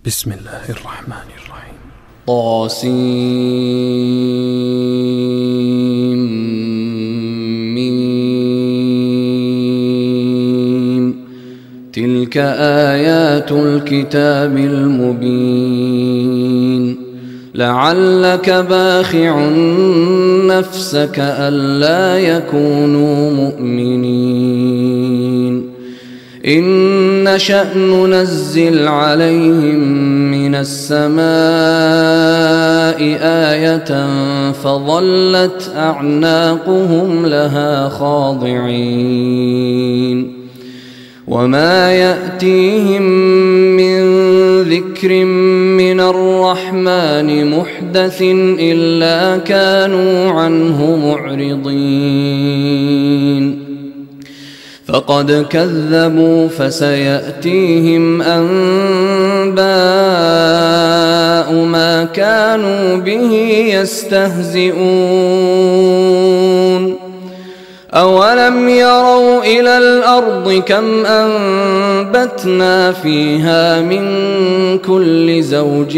بسم الله الرحمن الرحيم. طاسيم. تلك آيات الكتاب المبين. لعلك باخع نفسك ألا يكونوا مؤمنين. إن نشأ ننزل عليهم من السماء آية فظلت أعناقهم لها خاضعين. وما يأتيهم من ذكر من الرحمن محدث إلا كانوا عنه معرضين. فقد كذبوا فسيأتيهم أنباء ما كانوا به يستهزئون. أولم يروا إلى الأرض كم أنبتنا فيها من كل زوج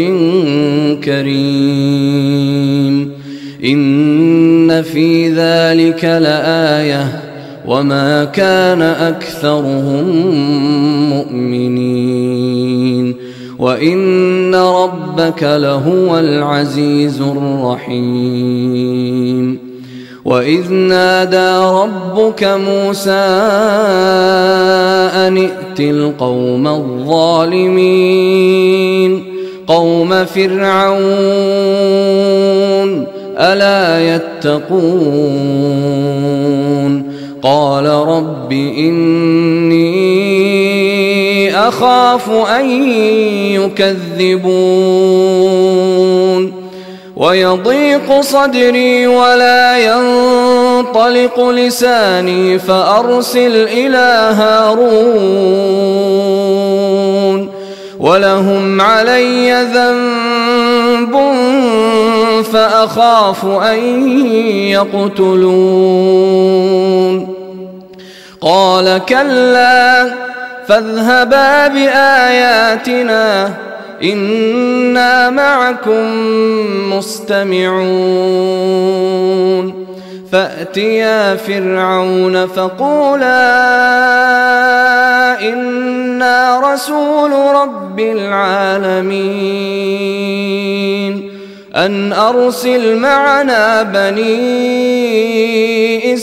كريم. إن في ذلك لآية وما كان أكثرهم مؤمنين. وإن ربك لهو العزيز الرحيم. وإذ نادى ربك موسى أن ائت القوم الظالمين قوم فرعون ألا يتقون. قال رب إني أخاف أن يكذبون ويضيق صدري ولا ينطلق لساني فأرسل إلى هارون ولهم علي ذنب فأخاف أن يقتلون. قال كلا فاذهبا بآياتنا إنا معكم مستمعون. فأتيا فرعون فقولا إنا رسول رب العالمين أن أرسل معنا بني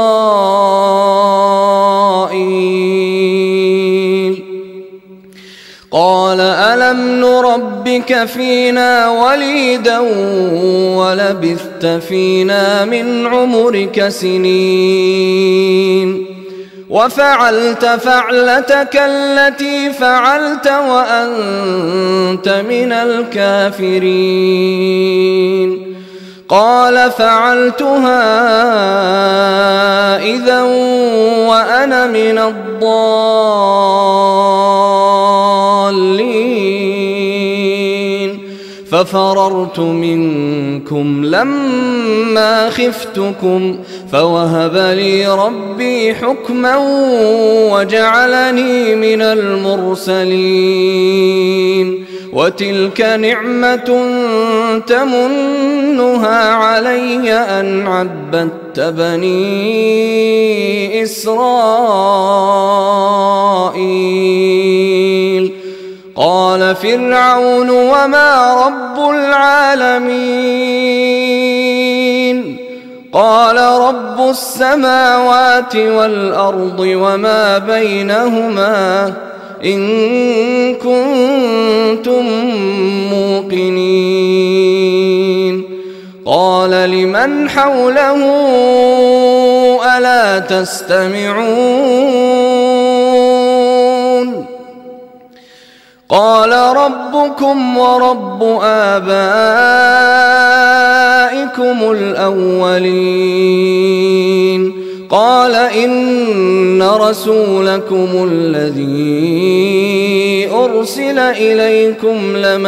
إسرائيل. قال ألم نربك فينا وليدا ولبثت فينا من عمرك سنين وفعلت فعلتك التي فعلت وأنت من الكافرين. قال فعلتها إذا وأنا من الضالين. ففررت منكم لما خفتكم فوهب لي ربي حكما وجعلني من المرسلين. وتلك نعمة تمنها علي أن عبدت بني إسرائيل. قال فرعون وما رب العالمين. قال رب السماوات والأرض وما بينهما إن كنتم موقنين. قال لمن حوله ألا تستمعون. قال ربكم ورب آبائكم الأولين. قال إن رسولكم الذي أرسل إليكم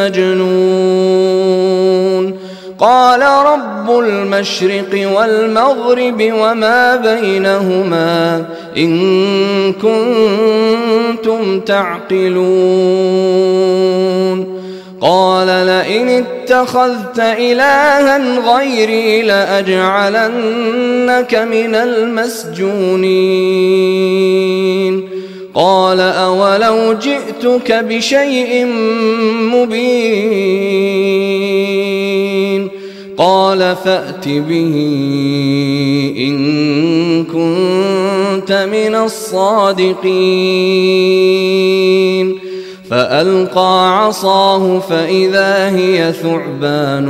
لمجنون. قال رب المشرق والمغرب وما بينهما إن كنتم تعقلون. قال لئن اتخذت إلها غيري لأجعلنك من المسجونين قال أولو جئتك بشيء مبين قال فأت به إن كنت من الصادقين فألقى عصاه فإذا هي ثعبان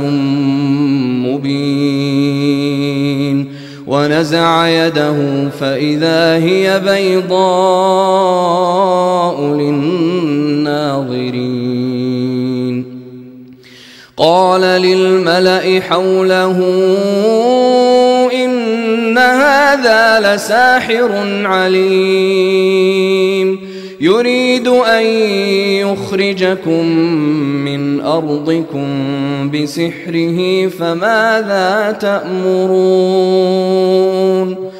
مبين ونزع يده فإذا هي بيضاء للناظرين قال للملأ حوله إن هذا لساحر عليم يريد أن يخرجكم من أرضكم بسحره فماذا تأمرون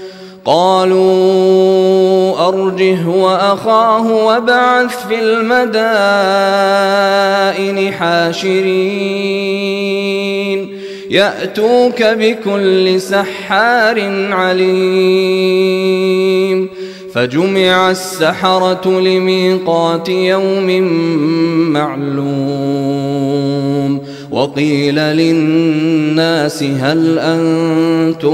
قالوا أرجه وأخاه وابعث في المدائن حاشرين يأتوك بكل سحار عليم فجمع السحرة لميقات يوم معلوم وقيل للناس هل أنتم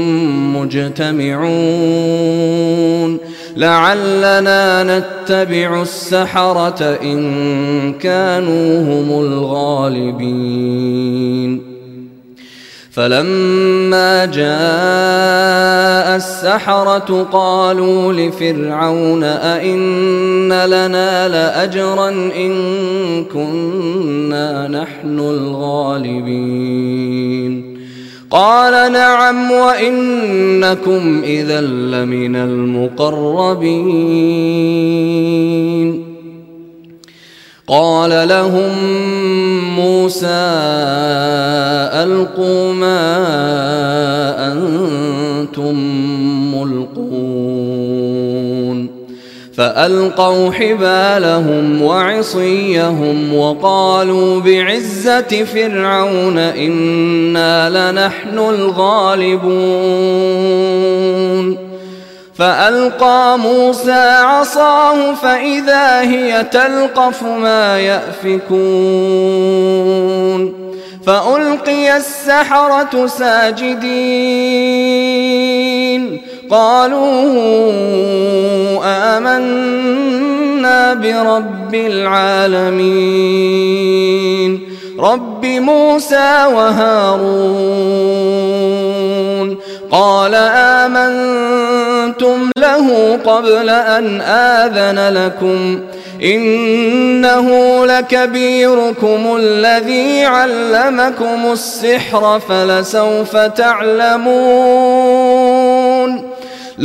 مجتمعون لعلنا نتبع السحرة إن كانوا هم الغالبين فلما جاء السحرة قالوا لفرعون أئن لنا لأجرا إن كنا نحن الغالبين قال نعم وإنكم إذا لمن المقربين قال لهم موسى ألقوا ما أنتم ملقون فألقوا حبالهم وعصيهم وقالوا بعزة فرعون إنا لنحن الغالبون فألقى موسى عصاه فإذا هي تلقف ما يأفكون فألقي السحرة ساجدين قالوا آمنا برب العالمين رب موسى وهارون قال آمنتم له قبل أن آذن لكم إنه لكبيركم الذي علمكم السحر فلسوف تعلمون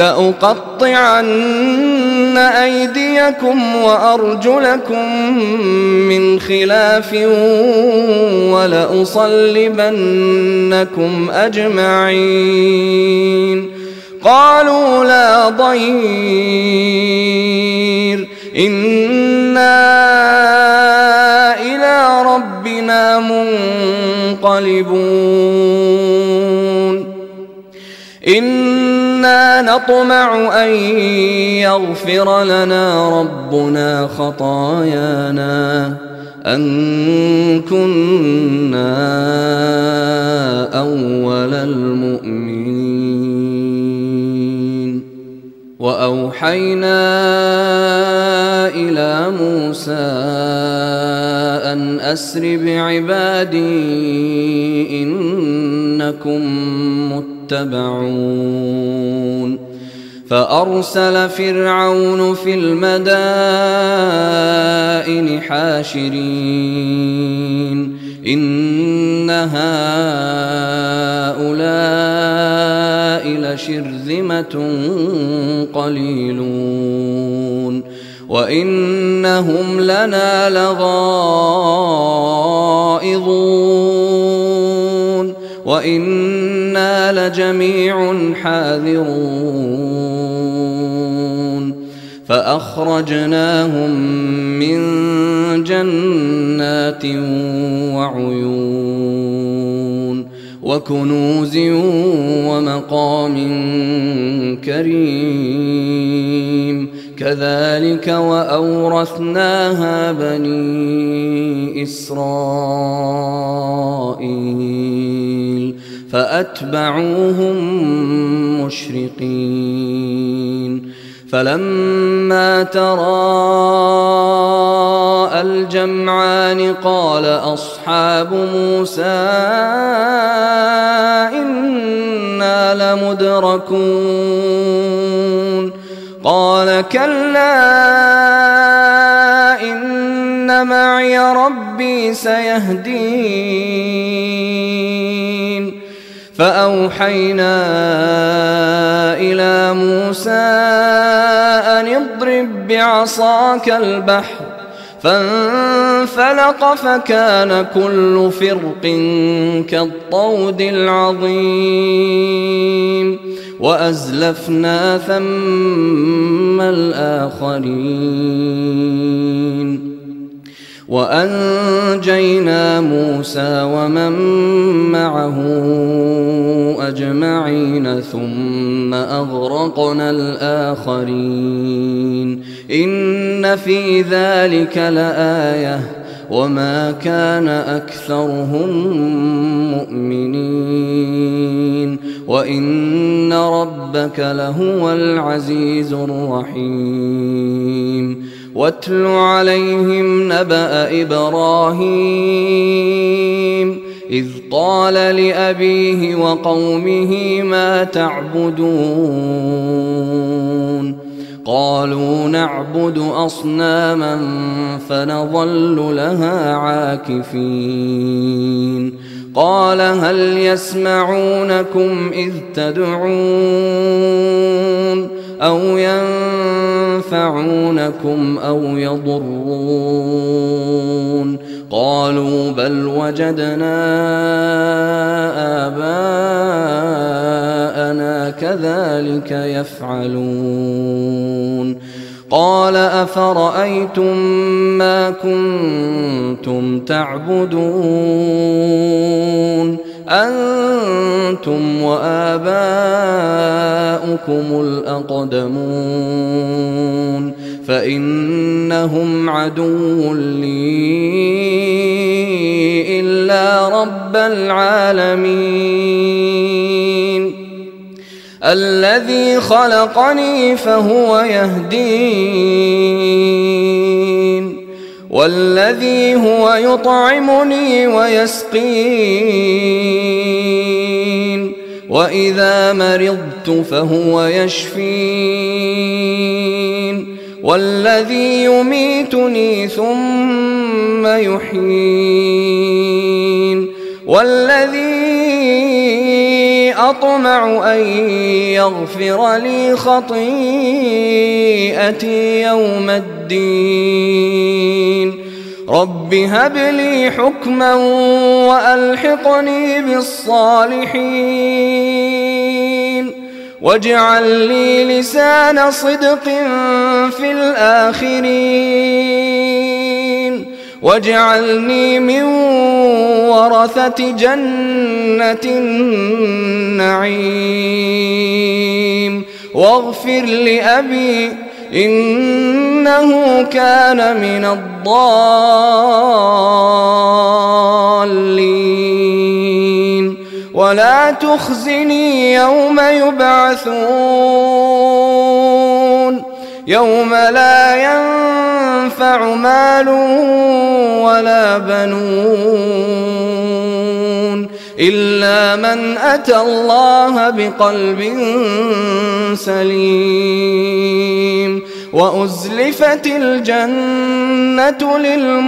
لأقطعن أيديكم وأرجلكم من خلاف ولأصلبنكم أجمعين قالوا لا ضير إنا إلى ربنا منقلبون إنا نطمع أن يغفر لنا ربنا خطايانا أن كنا أول المؤمنين وأوحينا إلى موسى أن أسر بعبادي إنكم متبعون فأرسل فرعون في المدائن حاشرين إن هؤلاء لشرذمة قليلون وإنهم لنا لغائظون وإنا لجميع حاذرون فأخرجناهم من جنات وعيون وكنوز ومقام كريم كذلك وأورثناها بني إسرائيل فأتبعوهم مشرقين فلما تراءى الجمعان قال أصحاب موسى إنا لمدركون قال كلا إن معي ربي سيهدين فأوحينا إلى موسى أن اضرب بعصاك البحر فانفلق فكان كل فرق كالطود العظيم وأزلفنا ثم الآخرين وأنجينا موسى ومن معه أجمعين ثم أغرقنا الآخرين إن في ذلك لآية وما كان أكثرهم مؤمنين وإن ربك لهو العزيز الرحيم واتل عليهم نبأ إبراهيم إذ قال لأبيه وقومه ما تعبدون قالوا نعبد أصناما فنظل لها عاكفين قال هل يسمعونكم إذ تدعون أو ينفعونكم أو يضرون قالوا بل وجدنا آباءنا كذلك يفعلون قال أفرأيتم ما كنتم تعبدون أنتم وآباؤكم الأقدمون فإنهم عدو لي إلا رب العالمين الذي خلقني فهو يهدين والذي هو يطعمني ويسقين وإذا مرضت فهو يشفين والذي يميتني ثم يحيين والذي أطمع أن يغفر لي خطيئتي يوم الدين رب هب لي حكما وألحقني بالصالحين واجعل لي لسان صدق في الآخرين واجعلني من ورثة جنة النعيم واغفر لأبي إنه كان من الضالين ولا تخزني يوم يبعثون يوم لا ينفع مال ولا بنون إلا من أتى الله بقلب سليم وأزلفت الجنة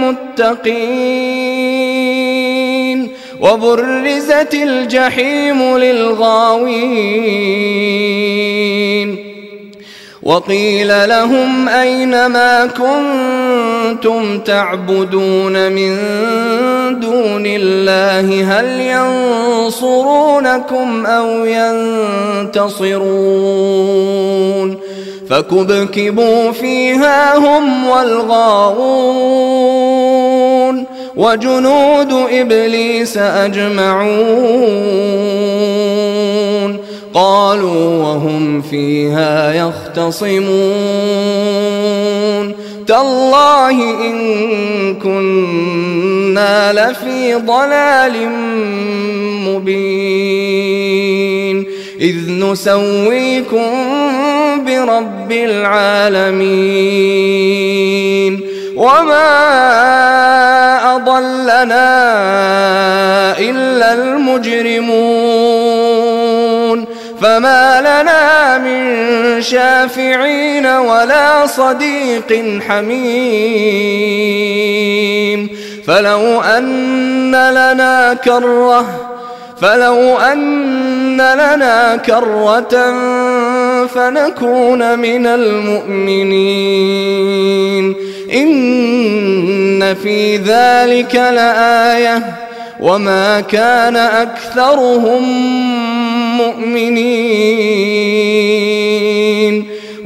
للمتقين وبرزت الجحيم للغاوين وقيل لهم أين ما كنتم تعبدون من دون الله هل ينصرونكم أو ينتصرون فكبكبوا فيها هم والغاوون وجنود إبليس أجمعون قالوا وهم فيها يختصمون تالله إن كنا لفي ضلال مبين إذ نسويكم برب العالمين وما أضلنا إلا المجرمون فما لنا من شافعين ولا صديق حميم فلو أن لنا كرة فنكون من المؤمنين إن في ذلك لآية وما كان أكثرهم مؤمنين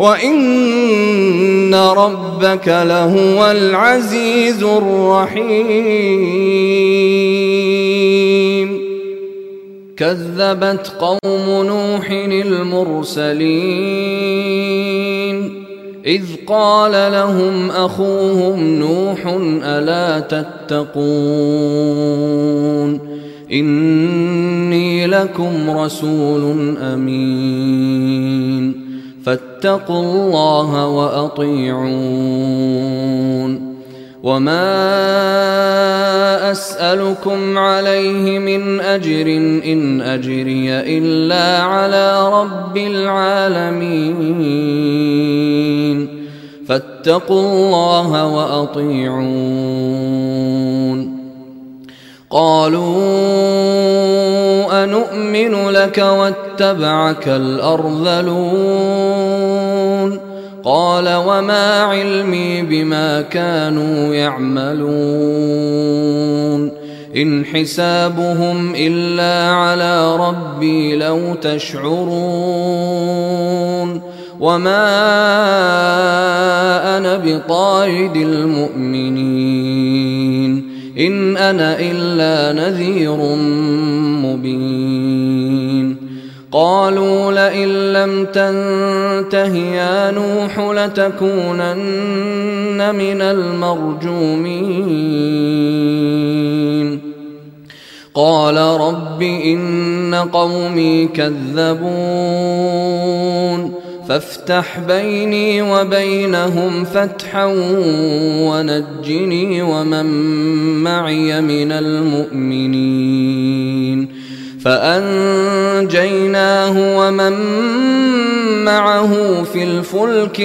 وإن ربك لهو العزيز الرحيم كذبت قوم نوح المرسلين إذ قال لهم أخوهم نوح ألا تتقون إني لكم رسول أمين فاتقوا الله وأطيعون وما أسألكم عليه من أجر إن أجري إلا على رب العالمين فاتقوا الله وأطيعون قالوا أنؤمن لك واتبعك الأرذلون قال وما علمي بما كانوا يعملون إن حسابهم إلا على ربي لو تشعرون وما أنا بطارد المؤمنين إن أنا إلا نذير مبين قالوا لئن لم تنته يا نوح لتكونن من المرجومين قال رب إن قومي كذبون فافتح بيني وبينهم فتحا ونجني ومن معي من المؤمنين فأنجيناه ومن معه في الفلك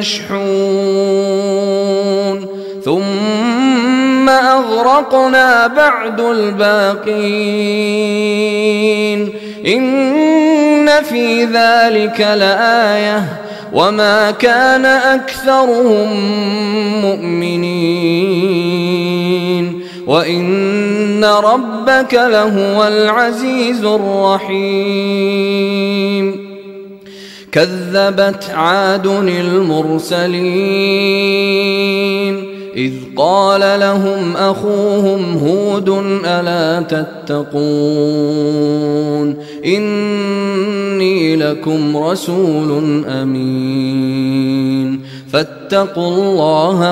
المشحون ثم أغرقنا بعد الباقين إن في ذلك لآية وما كان أكثرهم مؤمنين وإن ربك لهو العزيز الرحيم كذبت عاد المرسلين إذ قال لهم أخوهم هود ألا تتقون إني لكم رسول أمين فاتقوا الله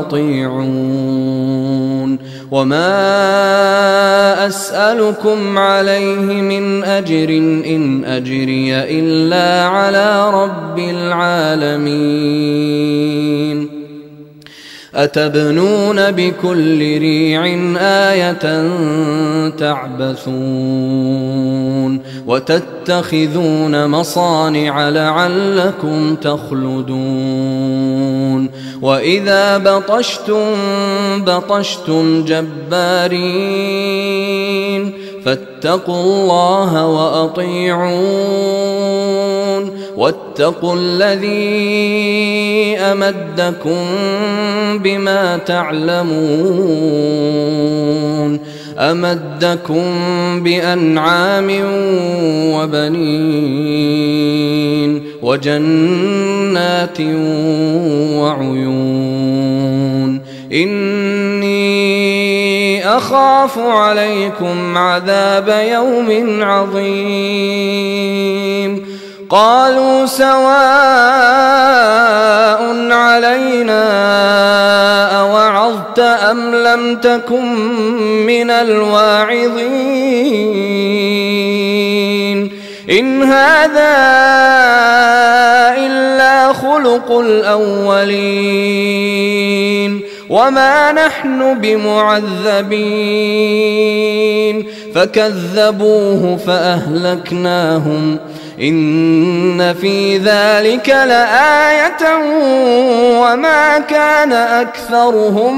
وأطيعون وما أسألكم عليه من أجر إن أجري إلا على رب العالمين أتبنون بكل ريع آية تعبثون وتتخذون مصانع لعلكم تخلدون وإذا بطشتم جبارين فاتقوا الله وأطيعون واتقوا الذي أمدكم بما تعلمون أمدكم بأنعام وبنين وجنات وعيون إني أخاف عليكم عذاب يوم عظيم. قالوا سواء علينا أوعظت أم لم تكن من الواعظين إن هذا إلا خلق الأولين وما نحن بمعذبين. فكذبوه فأهلكناهم إن في ذلك لآية وما كان أكثرهم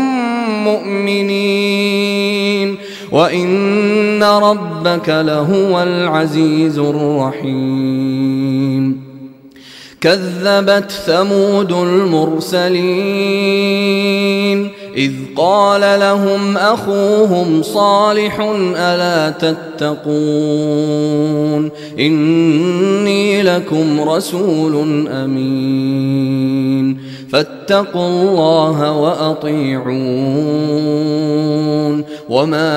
مؤمنين وإن ربك لهو العزيز الرحيم. كذبت ثمود المرسلين إذ قال لهم أخوهم صالح ألا تتقون إني لكم رسول أمين فاتقوا الله وأطيعون وما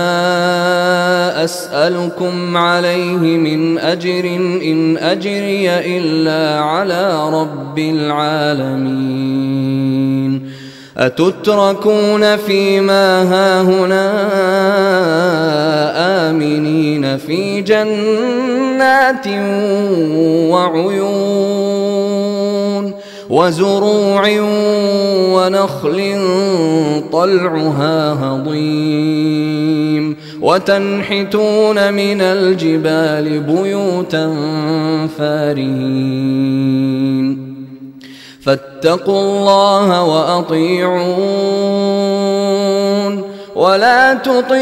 أسألكم عليه من أجر إن أجري إلا على رب العالمين. أتتركون فيما هاهنا آمنين في جنات وعيون وزروع ونخل طلعها هضيم وتنحتون من الجبال بيوتا فارهين فاتقوا الله وأطيعون ولا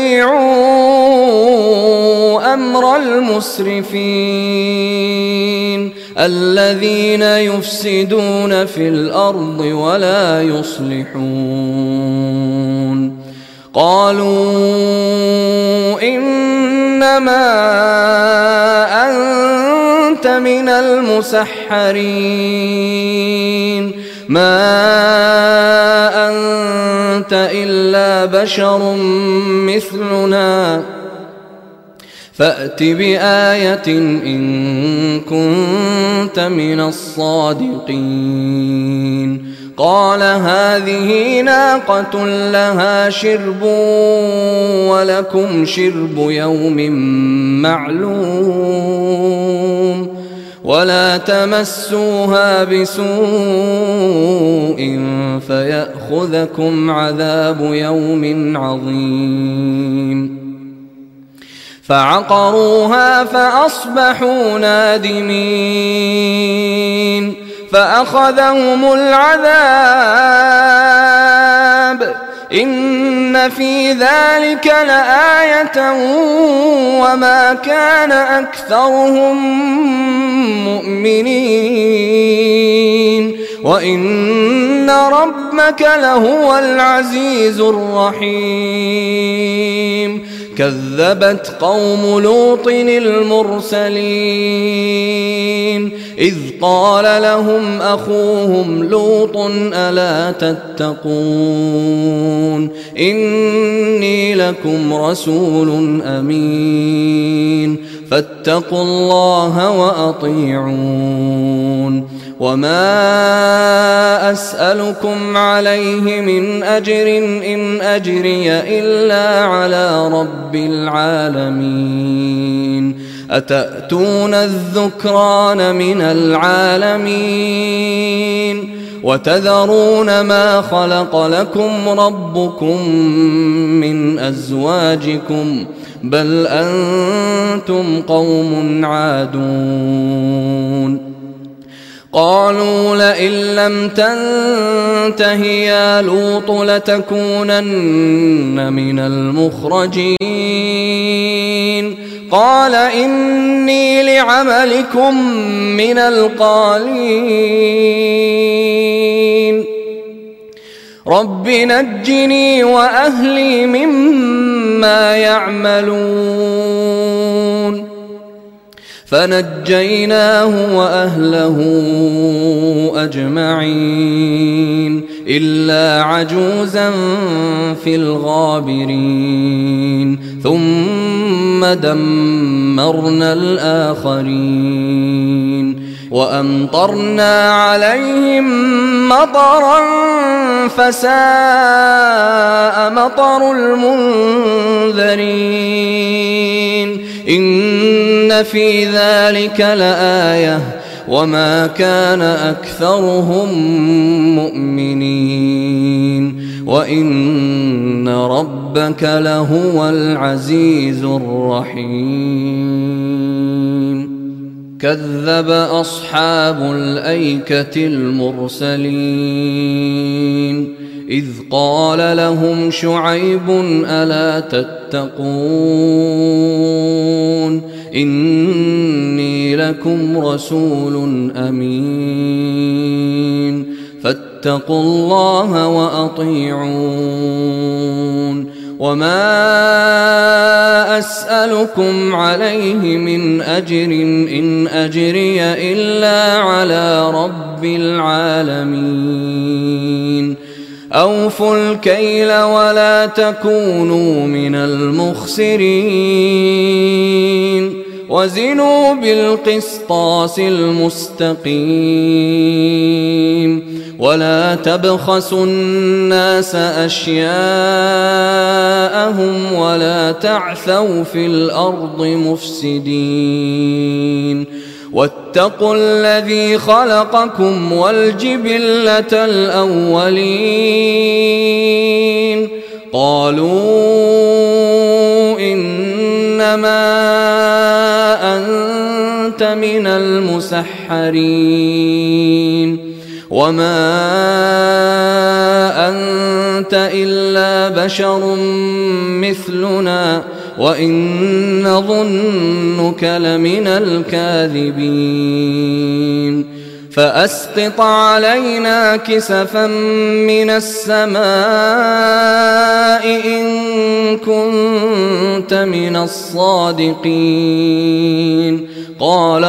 تطيعوا أمر المسرفين الذين يفسدون في الأرض ولا يصلحون. قالوا إنما أنت من المسحرين ما أنت إلا بشر مثلنا فأت بآية إن كنت من الصادقين. قال هذه ناقة لها شرب ولكم شرب يوم معلوم ولا تمسوها بسوء فيأخذكم عذاب يوم عظيم. فعقروها فأصبحوا نادمين فأخذهم العذاب إن في ذلك لآية وما كان أكثرهم مؤمنين وإن ربك لهو العزيز الرحيم. كذبت قوم لوط المرسلين إذ قال لهم أخوهم لوط ألا تتقون إني لكم رسول أمين فاتقوا الله وأطيعون وما أسألكم عليه من أجر إن أجري إلا على رب العالمين. أتأتون الذكران من العالمين وتذرون ما خلق لكم ربكم من أزواجكم بل أنتم قوم عادون. قالوا لئن لم تنته يا لوط لتكونن من المخرجين. قال إني لعملكم من القالين رب نجني وأهلي مما يعملون. فنجيناه وأهله أجمعين إلا عجوزا في الغابرين ثم دمرنا الآخرين وأمطرنا عليهم مطرا فساء مطر المنذرين إن في ذلك لآية وما كان أكثرهم مؤمنين وإن ربك لهو العزيز الرحيم كذب أصحاب الأيكة المرسلين إذ قال لهم شعيب ألا تتقون إني لكم رسول أمين فاتقوا الله وأطيعون وما أسألكم عليه من أجر إن أجري إلا على رب العالمين أوفوا الكيل ولا تكونوا من المخسرين وزنوا بالقسطاس المستقيم ولا تبخسوا الناس أشياءهم ولا تعثوا في الأرض مفسدين واتقوا الذي خلقكم والجبلة الأولين قالوا إنما أنت من المسحرين وما أنت إلا بشر مثلنا وإن نظنك لمن الكاذبين فأسقط علينا كسفا من السماء إن كنت من الصادقين قال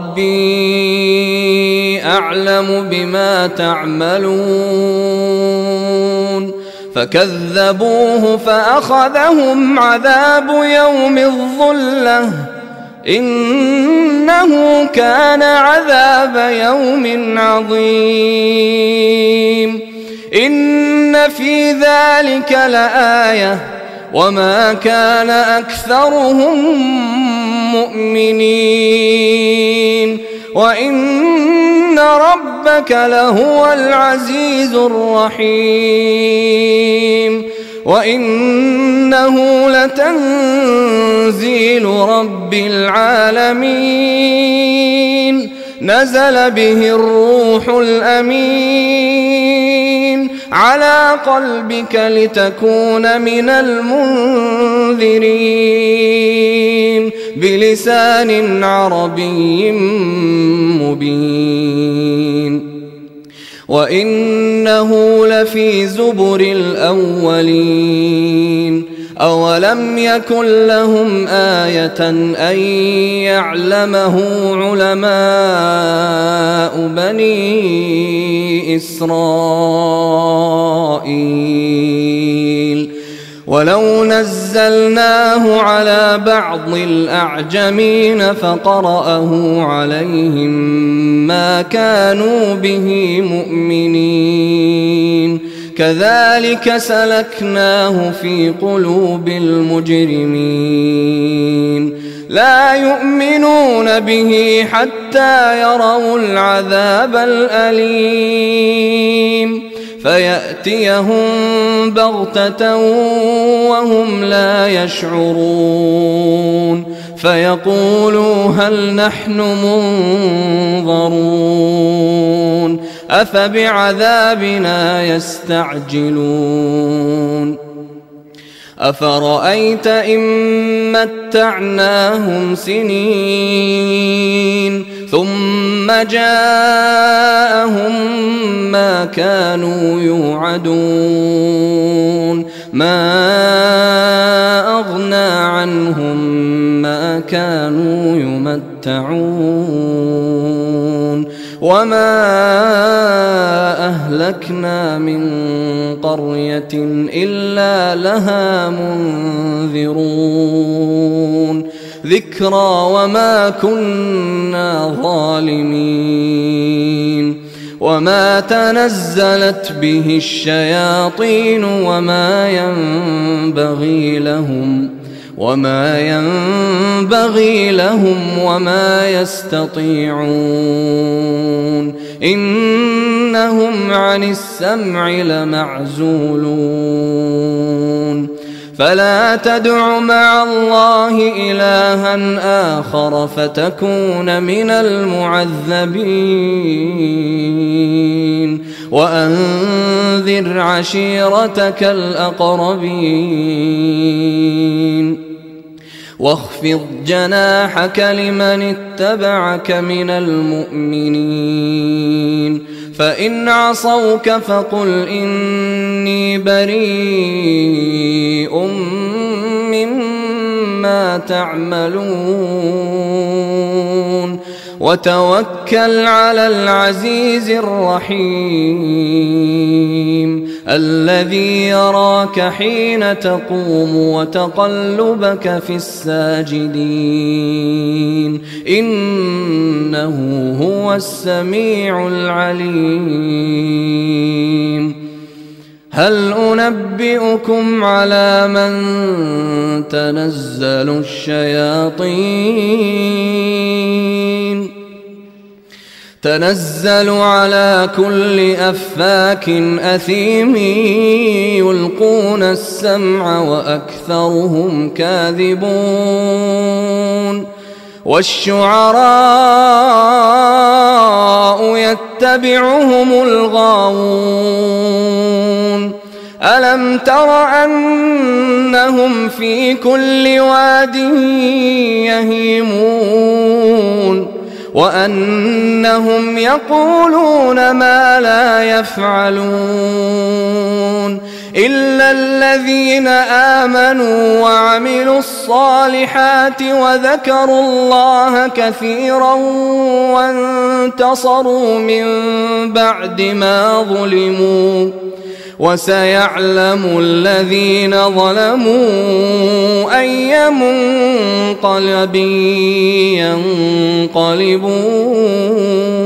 ربي أعلم بما تعملون فكذبوه فأخذهم عذاب يوم الظلة إنه كان عذاب يوم عظيم إن في ذلك لآية وما كان أكثرهم مؤمنين وإن ربك لهو العزيز الرحيم وإنه لتنزيل رب العالمين نزل به الروح الأمين على قلبك لتكون من المنذرين بلسان عربي مبين وإنه لفي زبر الأولين أولم يكن لهم آية أن يعلمه علماء بني إسرائيل ولو نزلناه على بعض الأعجمين فقرأه عليهم ما كانوا به مؤمنين كذلك سلكناه في قلوب المجرمين لا يؤمنون به حتى يروا العذاب الأليم فيأتيهم بغتة وهم لا يشعرون فيقولوا هل نحن منظرون أفبعذابنا يستعجلون أفرأيت إن متعناهم سنين ثم جاءهم ما كانوا يوعدون ما أغنى عنهم ما كانوا يمتعون وما أهلكنا أهلكنا من قرية إلا لها منذرون ذكرى وما كنا ظالمين وما تنزلت به الشياطين وما ينبغي لهم وما يستطيعون إنهم عن السمع لمعزولون فلا تدع مع الله إلها آخر فتكون من المعذبين وأنذر عشيرتك الأقربين واخفض جناحك لمن اتبعك من المؤمنين فإن عصوك فقل إني بريء مما تعملون وتوكل على العزيز الرحيم الذي يراك حين تقوم وتقلبك في الساجدين إنه هو السميع العليم هل أنبئكم على من تنزل الشياطين تنزل على كل أفاك أثيم يلقون السمع وأكثرهم كاذبون والشعراء يتبعهم الغاوون ألم تر أنهم في كل واد يهيمون وأنهم يقولون ما لا يفعلون إلا الذين آمنوا وعملوا الصالحات وذكروا الله كثيرا وانتصروا من بعد ما ظلموا وسيعلم الذين ظلموا أي منقلب ينقلبون